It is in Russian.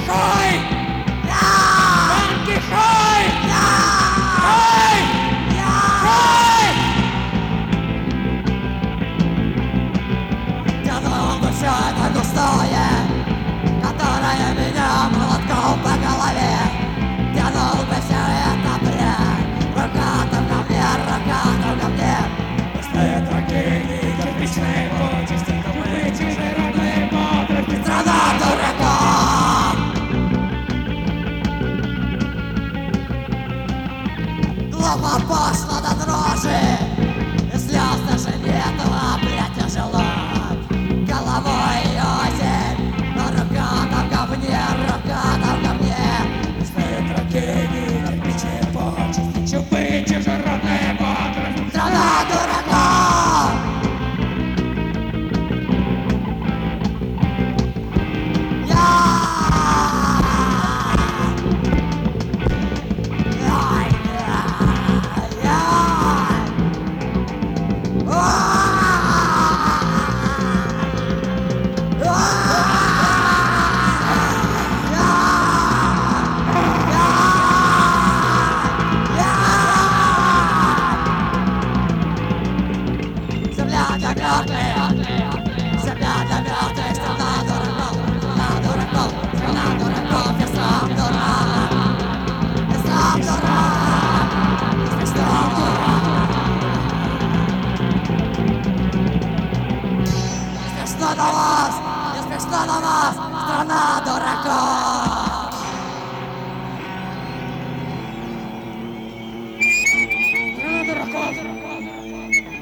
Хай! Танки, хай! Хай! Хай! Тянул душу это густое, которое меня молотком по голове. Тянул бы все это бред, рука там ко мне, рука там ко мне. Пустые трагедии, кирпичные почести, мы чужие родные бодрые. Страна дураков! Глупо, пошло до дрожи, и слез даже нету, а блядь тяжело. Головой осень, но рука там ко мне, рука там ко мне. Пустые трагедии, кирпичные почести, чубы чужие родные бодрые. Страна дураков! Земля для мертвых, земля для мертвых, страна дураков, страна дураков, я сам дурак, я сам дурак, я сам дурак. Не смешно на вас, страна дураков.